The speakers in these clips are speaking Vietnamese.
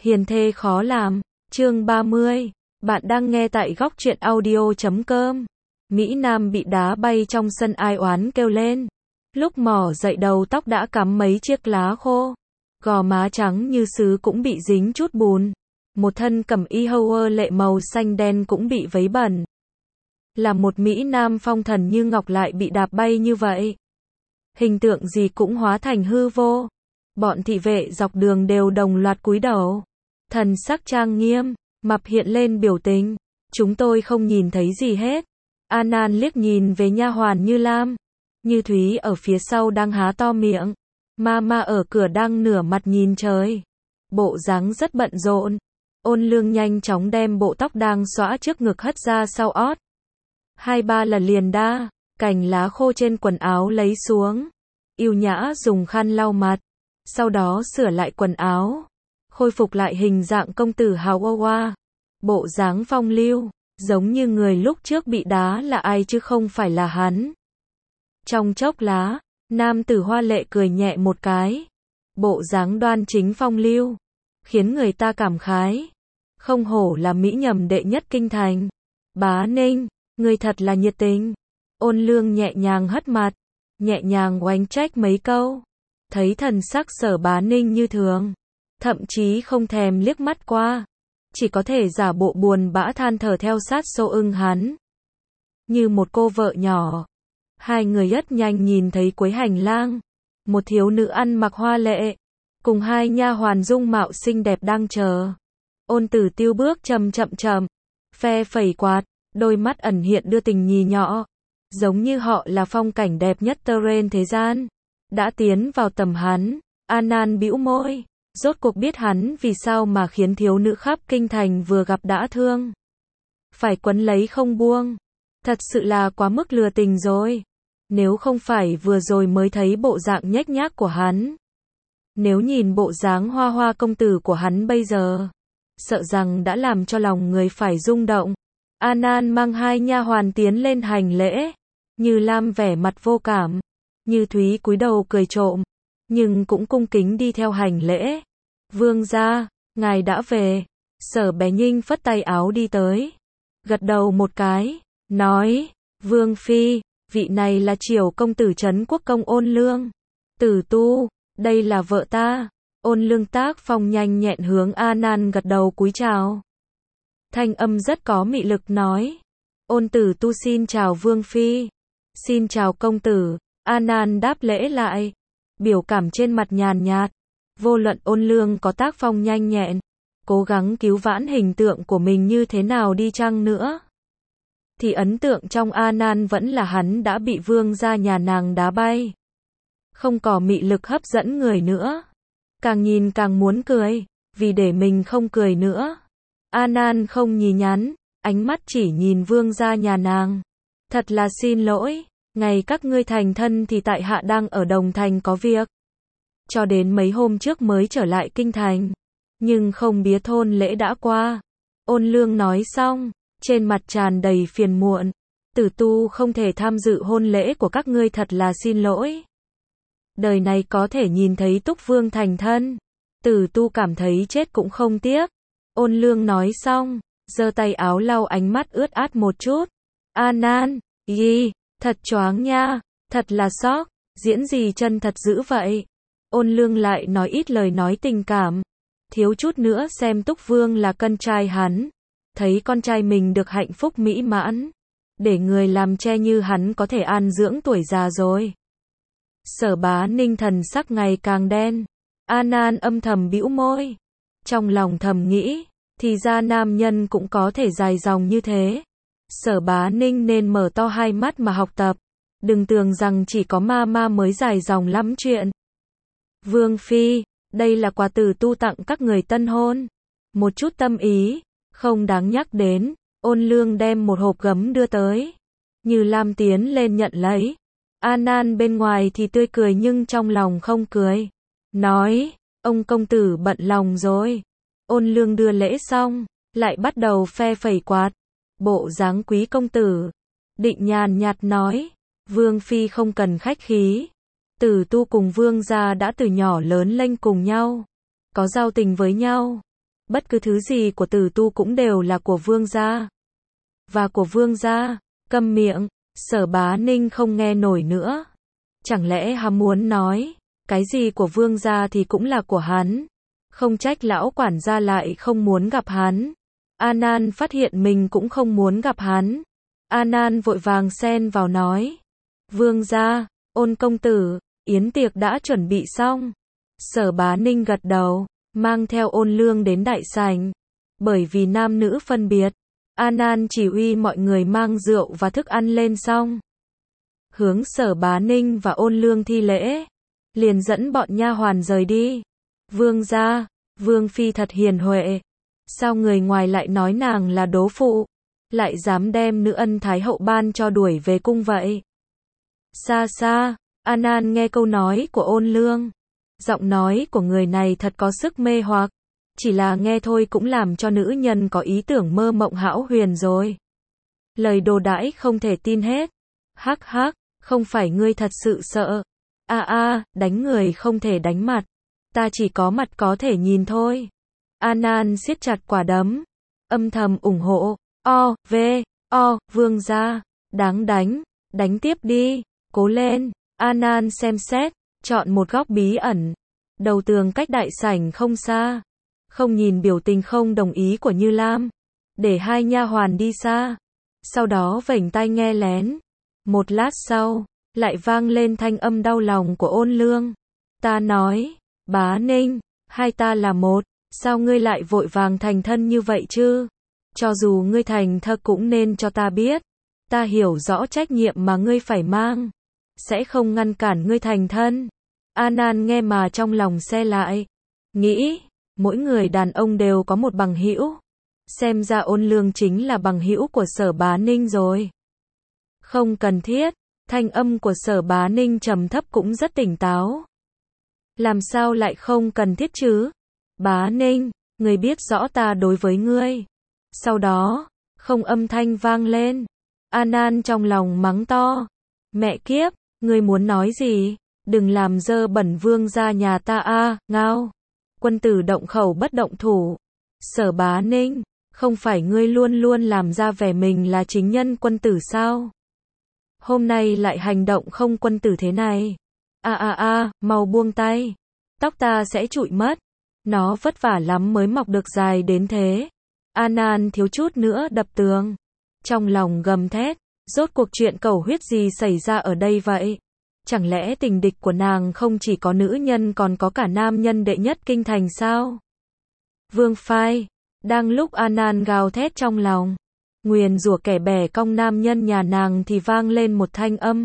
Hiền thê khó làm, chương 30. Bạn đang nghe tại góc truyện audio.com. Mỹ Nam bị đá bay trong sân ai oán kêu lên. Lúc mò dậy đầu tóc đã cắm mấy chiếc lá khô. Gò má trắng như sứ cũng bị dính chút bùn. Một thân cẩm y hâu lệ màu xanh đen cũng bị vấy bẩn. Là một Mỹ Nam phong thần như ngọc lại bị đạp bay như vậy. Hình tượng gì cũng hóa thành hư vô. Bọn thị vệ dọc đường đều đồng loạt cúi đầu. Thần sắc trang nghiêm, mặt hiện lên biểu tình. Chúng tôi không nhìn thấy gì hết. An An liếc nhìn về nha hoàn Như Lam. Như Thúy ở phía sau đang há to miệng. Mama ở cửa đang nửa mặt nhìn trời. Bộ dáng rất bận rộn. Ôn Lương nhanh chóng đem bộ tóc đang xõa trước ngực hất ra sau ót. 2-3 lần liền đa, cành lá khô trên quần áo lấy xuống. Yêu nhã dùng khăn lau mặt. Sau đó sửa lại quần áo. Khôi phục lại hình dạng công tử hào hoa. Bộ dáng phong lưu, giống như người lúc trước bị đá là ai chứ không phải là hắn. Trong chốc lá, nam tử hoa lệ cười nhẹ một cái. Bộ dáng đoan chính phong lưu, khiến người ta cảm khái. Không hổ là mỹ nhầm đệ nhất kinh thành. Bá Ninh, người thật là nhiệt tình. Ôn Lương nhẹ nhàng hất mặt, nhẹ nhàng oánh trách mấy câu. Thấy thần sắc Sở Bá Ninh như thường, thậm chí không thèm liếc mắt qua, chỉ có thể giả bộ buồn bã than thở theo sát sau ưng hắn. Như một cô vợ nhỏ, hai người rất nhanh nhìn thấy cuối hành lang, một thiếu nữ ăn mặc hoa lệ, cùng hai nha hoàn dung mạo xinh đẹp đang chờ. Ôn Tử Tiêu bước chậm chậm, phe phẩy quạt, đôi mắt ẩn hiện đưa tình nhì nhọ, giống như họ là phong cảnh đẹp nhất trên thế gian. Đã tiến vào tầm hắn, An An bĩu môi, rốt cuộc biết hắn vì sao mà khiến thiếu nữ khắp kinh thành vừa gặp đã thương. Phải quấn lấy không buông, thật sự là quá mức lừa tình rồi. Nếu không phải vừa rồi mới thấy bộ dạng nhếch nhác của hắn. Nếu nhìn bộ dáng hoa hoa công tử của hắn bây giờ, sợ rằng đã làm cho lòng người phải rung động. An An mang hai nha hoàn tiến lên hành lễ, Như Lam vẻ mặt vô cảm. Như Thúy cúi đầu cười trộm, nhưng cũng cung kính đi theo hành lễ. Vương gia, ngài đã về. Sở Bé Nhinh phất tay áo đi tới, gật đầu một cái, nói, Vương phi, vị này là Triều công tử trấn quốc công Ôn Lương. Tử Tu, đây là vợ ta. Ôn Lương tác phong nhanh nhẹn hướng An An gật đầu cúi chào. Thanh âm rất có mị lực nói, Ôn Tử Tu xin chào Vương phi. Xin chào công tử. An An đáp lễ lại, biểu cảm trên mặt nhàn nhạt. Vô luận Ôn Lương có tác phong nhanh nhẹn, cố gắng cứu vãn hình tượng của mình như thế nào đi chăng nữa, thì ấn tượng trong An An vẫn là hắn đã bị vương gia nhà nàng đá bay. Không có mị lực hấp dẫn người nữa. Càng nhìn càng muốn cười, vì để mình không cười nữa. An An không nhí nhắn, ánh mắt chỉ nhìn vương gia nhà nàng. Thật là xin lỗi. Ngày các ngươi thành thân thì tại hạ đang ở Đồng Thành có việc. Cho đến mấy hôm trước mới trở lại kinh thành. Nhưng không biết hôn lễ đã qua. Ôn Lương nói xong, trên mặt tràn đầy phiền muộn. Tử Tu không thể tham dự hôn lễ của các ngươi thật là xin lỗi. Đời này có thể nhìn thấy Túc Vương thành thân, Tử Tu cảm thấy chết cũng không tiếc. Ôn Lương nói xong, giơ tay áo lau ánh mắt ướt át một chút. An An, thật choáng nha, thật là sốc, diễn gì chân thật dữ vậy. Ôn Lương lại nói ít lời nói tình cảm, thiếu chút nữa xem Túc Vương là con trai hắn, thấy con trai mình được hạnh phúc mỹ mãn, để người làm che như hắn có thể an dưỡng tuổi già rồi. Sở Bá Ninh thần sắc ngày càng đen, An An âm thầm bĩu môi, trong lòng thầm nghĩ, thì ra nam nhân cũng có thể dài dòng như thế. Sở Bá Ninh nên mở to hai mắt mà học tập, đừng tưởng rằng chỉ có mama mới dài dòng lắm chuyện. Vương phi, đây là quà Tử Tu tặng các người tân hôn, một chút tâm ý, không đáng nhắc đến. Ôn Lương đem một hộp gấm đưa tới, Như Lam tiến lên nhận lấy. An An bên ngoài thì tươi cười nhưng trong lòng không cười, nói, ông công tử bận lòng rồi. Ôn Lương đưa lễ xong, lại bắt đầu phe phẩy quạt, bộ dáng quý công tử. Định nhàn nhạt nói, Vương phi không cần khách khí. Tử Tu cùng vương gia đã từ nhỏ lớn lên cùng nhau, có giao tình với nhau. Bất cứ thứ gì của Tử Tu cũng đều là của vương gia. Và của vương gia. Câm miệng. Sở Bá Ninh không nghe nổi nữa. Chẳng lẽ hắn muốn nói, cái gì của vương gia thì cũng là của hắn. Không trách lão quản gia lại không muốn gặp hắn. A Nan phát hiện mình cũng không muốn gặp hắn. A Nan vội vàng xen vào nói. Vương gia, Ôn công tử, yến tiệc đã chuẩn bị xong. Sở Bá Ninh gật đầu, mang theo Ôn Lương đến đại sảnh. Bởi vì nam nữ phân biệt, A Nan chỉ huy mọi người mang rượu và thức ăn lên xong. Hướng Sở Bá Ninh và Ôn Lương thi lễ, liền dẫn bọn nha hoàn rời đi. Vương gia, Vương phi thật hiền huệ. Sao người ngoài lại nói nàng là đố phụ, lại dám đem nữ ân thái hậu ban cho đuổi về cung vậy? Xa xa, A Nan nghe câu nói của Ôn Lương. Giọng nói của người này thật có sức mê hoặc. Chỉ là nghe thôi cũng làm cho nữ nhân có ý tưởng mơ mộng hão huyền rồi. Lời đồ đãi không thể tin hết. Hắc hắc, không phải ngươi thật sự sợ. Đánh người không thể đánh mặt. Ta chỉ có mặt có thể nhìn thôi. A Nan siết chặt quả đấm, âm thầm ủng hộ. Vương gia, đáng đánh, đánh tiếp đi, cố lên. A Nan xem xét, chọn một góc bí ẩn, đầu tường cách đại sảnh không xa, không nhìn biểu tình không đồng ý của Như Lam, để hai nha hoàn đi xa, sau đó vểnh tai nghe lén. Một lát sau, lại vang lên thanh âm đau lòng của Ôn Lương. Ta nói, Bá Ninh, hai ta là một, sao ngươi lại vội vàng thành thân như vậy chứ? Cho dù ngươi thành thơ cũng nên cho ta biết, ta hiểu rõ trách nhiệm mà ngươi phải mang, sẽ không ngăn cản ngươi thành thân. A Nan nghe mà trong lòng se lại, nghĩ, mỗi người đàn ông đều có một bằng hữu, xem ra Ôn Lương chính là bằng hữu của Sở Bá Ninh rồi. Không cần thiết, thanh âm của Sở Bá Ninh trầm thấp cũng rất tỉnh táo. Làm sao lại không cần thiết chứ? Bá Ninh, ngươi biết rõ ta đối với ngươi. Sau đó, không âm thanh vang lên. A Nan trong lòng mắng to. Mẹ kiếp, ngươi muốn nói gì? Đừng làm dơ bẩn vương gia nhà ta ngao. Quân tử động khẩu bất động thủ. Sở Bá Ninh, không phải ngươi luôn luôn làm ra vẻ mình là chính nhân quân tử sao? Hôm nay lại hành động không quân tử thế này. Mau buông tay. Tóc ta sẽ trụi mất. Nó vất vả lắm mới mọc được dài đến thế. A Nan thiếu chút nữa đập tường. Trong lòng gầm thét, rốt cuộc chuyện cầu huyết gì xảy ra ở đây vậy? Chẳng lẽ tình địch của nàng không chỉ có nữ nhân còn có cả nam nhân đệ nhất kinh thành sao? Vương Phai, đang lúc A Nan gào thét trong lòng, nguyền rủa kẻ bẻ cong nam nhân nhà nàng thì vang lên một thanh âm.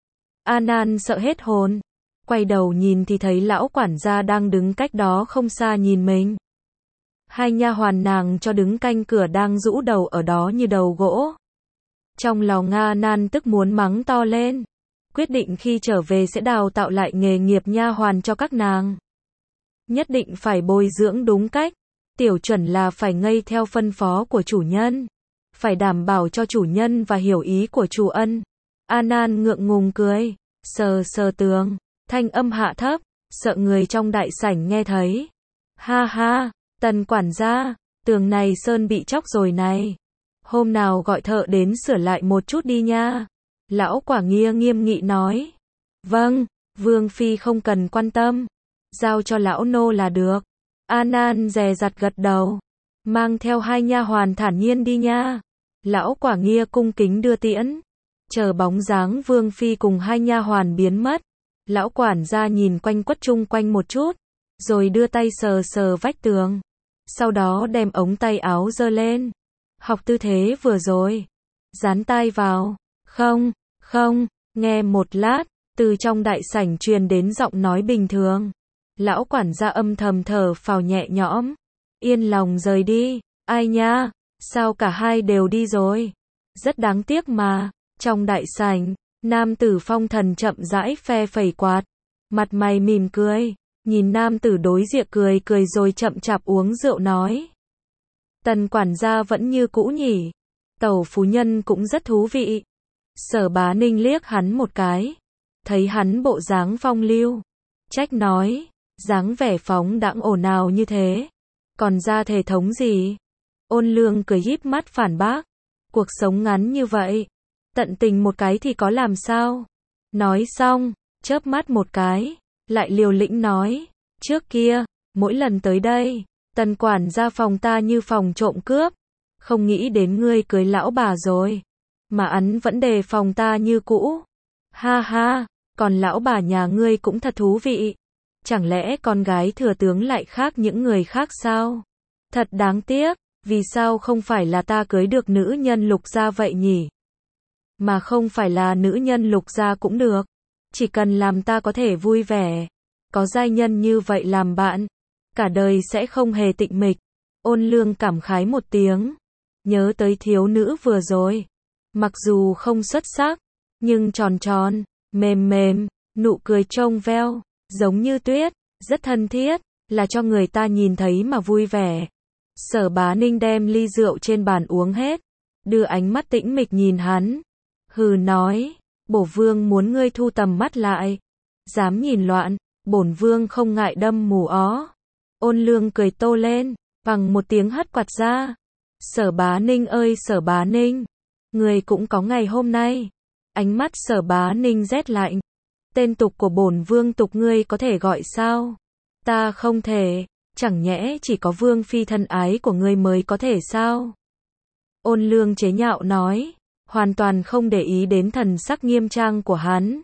A Nan sợ hết hồn, quay đầu nhìn thì thấy lão quản gia đang đứng cách đó không xa nhìn mình. Hai nha hoàn nàng cho đứng canh cửa đang rũ đầu ở đó như đầu gỗ. Trong lòng A Nan tức muốn mắng to lên, quyết định khi trở về sẽ đào tạo lại nghề nghiệp nha hoàn cho các nàng. Nhất định phải bồi dưỡng đúng cách, tiểu chuẩn là phải ngây theo phân phó của chủ nhân, phải đảm bảo cho chủ nhân và hiểu ý của chủ ân. A Nan ngượng ngùng cười, sờ sờ tường, thanh âm hạ thấp, sợ người trong đại sảnh nghe thấy. Ha ha, Tần quản gia, tường này sơn bị chóc rồi này. Hôm nào gọi thợ đến sửa lại một chút đi nha. Lão quả nghia nghiêm nghị nói. Vâng, Vương phi không cần quan tâm, giao cho lão nô là được. A Nan dè dặt gật đầu, mang theo hai nha hoàn thản nhiên đi nha. Lão quả nghia cung kính đưa tiễn, chờ bóng dáng Vương phi cùng hai nha hoàn biến mất. Lão quản gia nhìn quanh quất chung quanh một chút, rồi đưa tay sờ sờ vách tường, sau đó đem ống tay áo giơ lên, học tư thế vừa rồi, dán tai vào. Không, nghe một lát, từ trong đại sảnh truyền đến giọng nói bình thường. Lão quản gia âm thầm thở phào nhẹ nhõm, yên lòng rời đi. Ai nha, sao cả hai đều đi rồi? Rất đáng tiếc mà. Trong đại sảnh, nam tử Phong Thần chậm rãi phe phẩy quạt, mặt mày mỉm cười, nhìn nam tử đối diện cười cười rồi chậm chạp uống rượu nói. Tần quản gia vẫn như cũ nhỉ? Tẩu phu nhân cũng rất thú vị. Sở Bá Ninh liếc hắn một cái, thấy hắn bộ dáng phong lưu, trách nói, dáng vẻ phóng đãng ồn ào như thế, Còn ra thể thống gì? Ôn Lương cười híp mắt phản bác. Cuộc sống ngắn như vậy, tận tình một cái thì có làm sao? Nói xong, chớp mắt một cái, lại liều lĩnh nói, trước kia, mỗi lần tới đây, Tần quản gia phòng ta như phòng trộm cướp, không nghĩ đến ngươi cưới lão bà rồi, mà hắn vẫn đề phòng ta như cũ. Ha ha, còn lão bà nhà ngươi cũng thật thú vị. Chẳng lẽ con gái thừa tướng lại khác những người khác sao? Thật đáng tiếc, vì sao không phải là ta cưới được nữ nhân Lục gia vậy nhỉ? Mà không phải là nữ nhân Lục gia cũng được, chỉ cần làm ta có thể vui vẻ, có giai nhân như vậy làm bạn, cả đời sẽ không hề tịnh mịch. Ôn Lương cảm khái một tiếng, nhớ tới thiếu nữ vừa rồi, mặc dù không xuất sắc, nhưng tròn tròn, mềm mềm, nụ cười trong veo, giống như tuyết, rất thân thiết, là cho người ta nhìn thấy mà vui vẻ. Sở Bá Ninh đem ly rượu trên bàn uống hết, đưa ánh mắt tĩnh mịch nhìn hắn, hừ nói, bổ vương muốn ngươi thu tầm mắt lại, dám nhìn loạn, bổn vương không ngại đâm mù ó. Ôn Lương cười tô lên, bằng một tiếng hất quạt ra. Sở Bá Ninh ơi Sở Bá Ninh, người cũng có ngày hôm nay. Ánh mắt Sở Bá Ninh rét lạnh. Tên tục của bổn vương tục ngươi có thể gọi sao? Ta không thể, chẳng nhẽ chỉ có vương phi thân ái của ngươi mới có thể sao? Ôn Lương chế nhạo nói, hoàn toàn không để ý đến thần sắc nghiêm trang của hắn.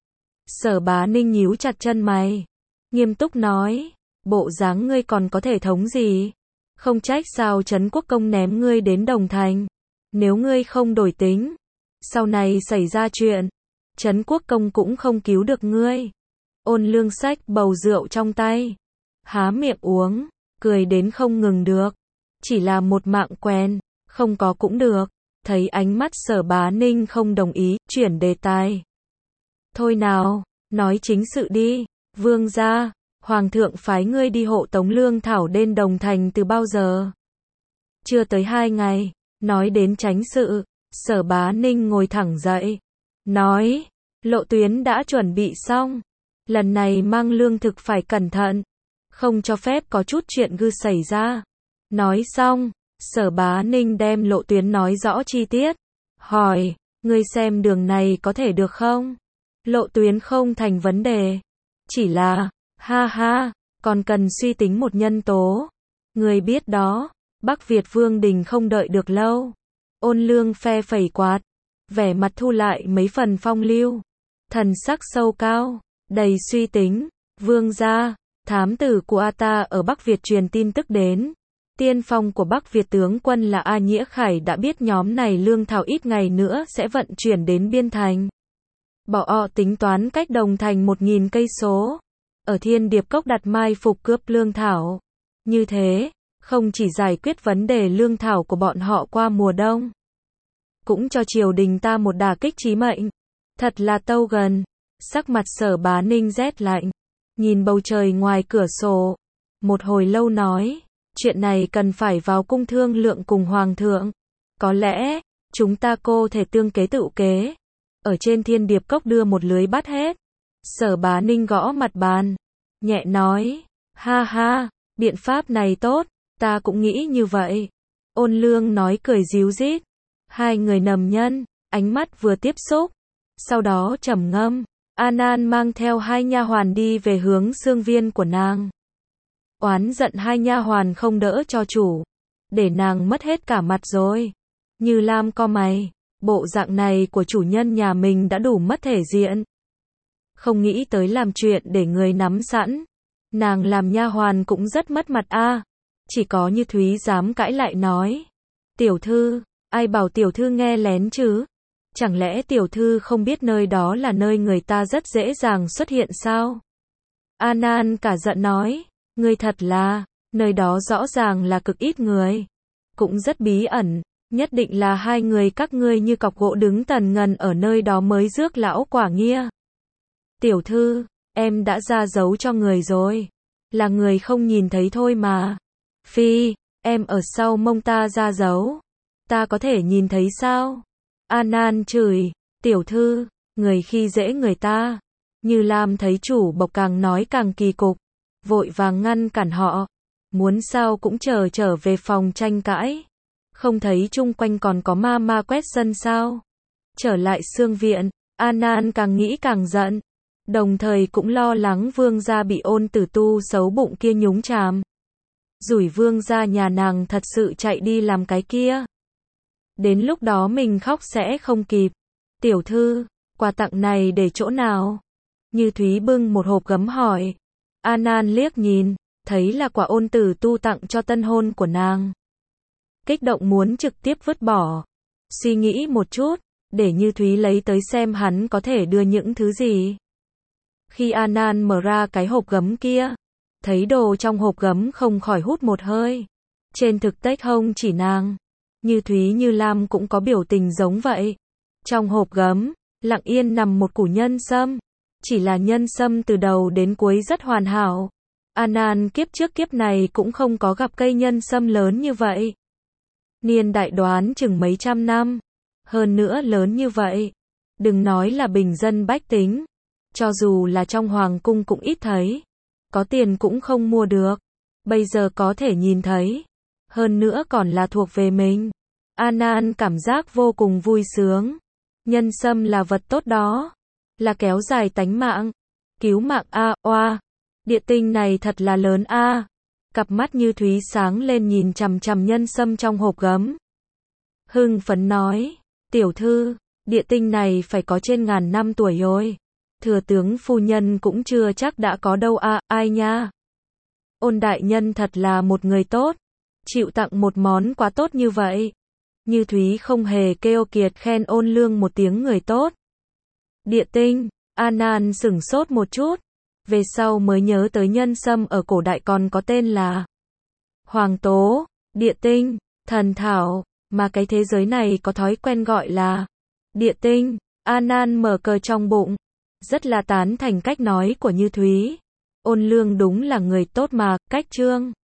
Sở Bá Ninh nhíu chặt chân mày, nghiêm túc nói, bộ dáng ngươi còn có thể thống gì? Không trách sao Trấn Quốc Công ném ngươi đến Đồng Thành. Nếu ngươi không đổi tính, sau này xảy ra chuyện, Trấn Quốc Công cũng không cứu được ngươi. Ôn Lương xách bầu rượu trong tay, há miệng uống, cười đến không ngừng được. Chỉ là một mạng quen, không có cũng được. Thấy ánh mắt Sở Bá Ninh không đồng ý, chuyển đề tài. Thôi nào, nói chính sự đi. Vương gia, Hoàng thượng phái ngươi đi hộ tống Lương Thảo đến Đồng Thành từ bao giờ? Chưa tới 2 ngày. Nói đến chánh sự, Sở Bá Ninh ngồi thẳng dậy, nói, lộ tuyến đã chuẩn bị xong, lần này mang lương thực phải cẩn thận, không cho phép có chút chuyện gư xảy ra. Nói xong, Sở Bá Ninh đem lộ tuyến nói rõ chi tiết, hỏi, ngươi xem đường này có thể được không? Lộ tuyến không thành vấn đề, chỉ là, ha ha, còn cần suy tính một nhân tố. Ngươi biết đó, Bắc Việt Vương đình không đợi được lâu. Ôn Lương phe phẩy quạt, vẻ mặt thu lại mấy phần phong lưu, thần sắc sâu cao, đầy suy tính. Vương gia, thám tử của A-ta ở Bắc Việt truyền tin tức đến. Tiên phong của Bắc Việt tướng quân là A Nhĩa Khải đã biết nhóm này lương thảo ít ngày nữa sẽ vận chuyển đến biên thành. Họ tính toán cách Đồng Thành 1000 cây số, ở Thiên Điệp Cốc đặt mai phục cướp lương thảo. Như thế, không chỉ giải quyết vấn đề lương thảo của bọn họ qua mùa đông, cũng cho triều đình ta một đả kích chí mệnh. Thật là tâu gần. Sắc mặt Sở Bá Ninh rét lạnh, nhìn bầu trời ngoài cửa sổ, một hồi lâu nói, chuyện này cần phải vào cung thương lượng cùng Hoàng thượng. Có lẽ, chúng ta cô thể tương kế tự kế, ở trên Thiên Điệp Cốc đưa một lưới bắt hết. Sở Bá Ninh gõ mặt bàn, nhẹ nói, ha ha, biện pháp này tốt, ta cũng nghĩ như vậy. Ôn Lương nói cười ríu rít. Hai người nầm nhân, ánh mắt vừa tiếp xúc, sau đó trầm ngâm. An An mang theo 2 nha hoàn đi về hướng xương viên của nàng. Oán giận 2 nha hoàn không đỡ cho chủ, để nàng mất hết cả mặt rồi. Như Lam co mày, bộ dạng này của chủ nhân nhà mình đã đủ mất thể diện. Không nghĩ tới làm chuyện để người nắm sẵn. Nàng làm nha hoàn cũng rất mất mặt a. Chỉ có Như Thúy dám cãi lại nói, tiểu thư, ai bảo tiểu thư nghe lén chứ? Chẳng lẽ tiểu thư không biết nơi đó là nơi người ta rất dễ dàng xuất hiện sao? An An cả giận nói, ngươi thật là, nơi đó rõ ràng là cực ít người, cũng rất bí ẩn, nhất định là 2 người các ngươi như cọc gỗ đứng tần ngần ở nơi đó mới rước lão quả nghia. Tiểu thư, em đã ra dấu cho người rồi, là người không nhìn thấy thôi mà. Phi, em ở sau mông ta ra dấu, ta có thể nhìn thấy sao? An An chửi, tiểu thư, người khi dễ người ta. Như Lam thấy chủ bộc càng nói càng kỳ cục, vội vàng ngăn cản họ. muốn sao cũng trở về phòng tranh cãi. Không thấy chung quanh còn có ma quét sân sao? Trở lại xương viện, An càng nghĩ càng giận, đồng thời cũng lo lắng vương gia bị Ôn Tử Tu xấu bụng kia nhúng chàm. Rủi vương gia nhà nàng thật sự chạy đi làm cái kia. Đến lúc đó mình khóc sẽ không kịp. Tiểu thư, quà tặng này để chỗ nào? Như Thúy bưng một hộp gấm hỏi. An liếc nhìn, thấy là quà Ôn Tử Tu tặng cho tân hôn của nàng. Kích động muốn trực tiếp vứt bỏ. Suy nghĩ một chút, để Như Thúy lấy tới xem hắn có thể đưa những thứ gì. Khi An mở ra cái hộp gấm kia, thấy đồ trong hộp gấm không khỏi hút một hơi. Trên thực tế không chỉ nàng, Như Thúy Như Lam cũng có biểu tình giống vậy. Trong hộp gấm, lặng yên nằm một củ nhân sâm. Chỉ là nhân sâm từ đầu đến cuối rất hoàn hảo. An kiếp trước kiếp này cũng không có gặp cây nhân sâm lớn như vậy. Niên đại đoán chừng mấy trăm năm. Hơn nữa lớn như vậy. Đừng nói là bình dân bách tính. Cho dù là trong hoàng cung cũng ít thấy. Có tiền cũng không mua được. Bây giờ có thể nhìn thấy. Hơn nữa còn là thuộc về mình. An cảm giác vô cùng vui sướng. Nhân sâm là vật tốt đó. Là kéo dài tánh mạng. Cứu mạng oa. Địa tinh này thật là lớn Cặp mắt Như Thúy sáng lên nhìn chằm chằm nhân sâm trong hộp gấm. Hưng phấn nói. Tiểu thư, địa tinh này phải có trên 1000 năm tuổi rồi. Thừa tướng phu nhân cũng chưa chắc đã có đâu ai nha. Ôn đại nhân thật là một người tốt. Chịu tặng một món quà tốt như vậy. Như Thúy không hề keo kiệt khen Ôn Lương một tiếng người tốt. Địa tinh, An sửng sốt một chút. Về sau mới nhớ tới nhân sâm ở cổ đại còn có tên là hoàng tố, địa tinh, thần thảo, mà cái thế giới này có thói quen gọi là địa tinh. An mở cờ trong bụng, rất là tán thành cách nói của Như Thúy. Ôn Lương đúng là người tốt mà, cách trương.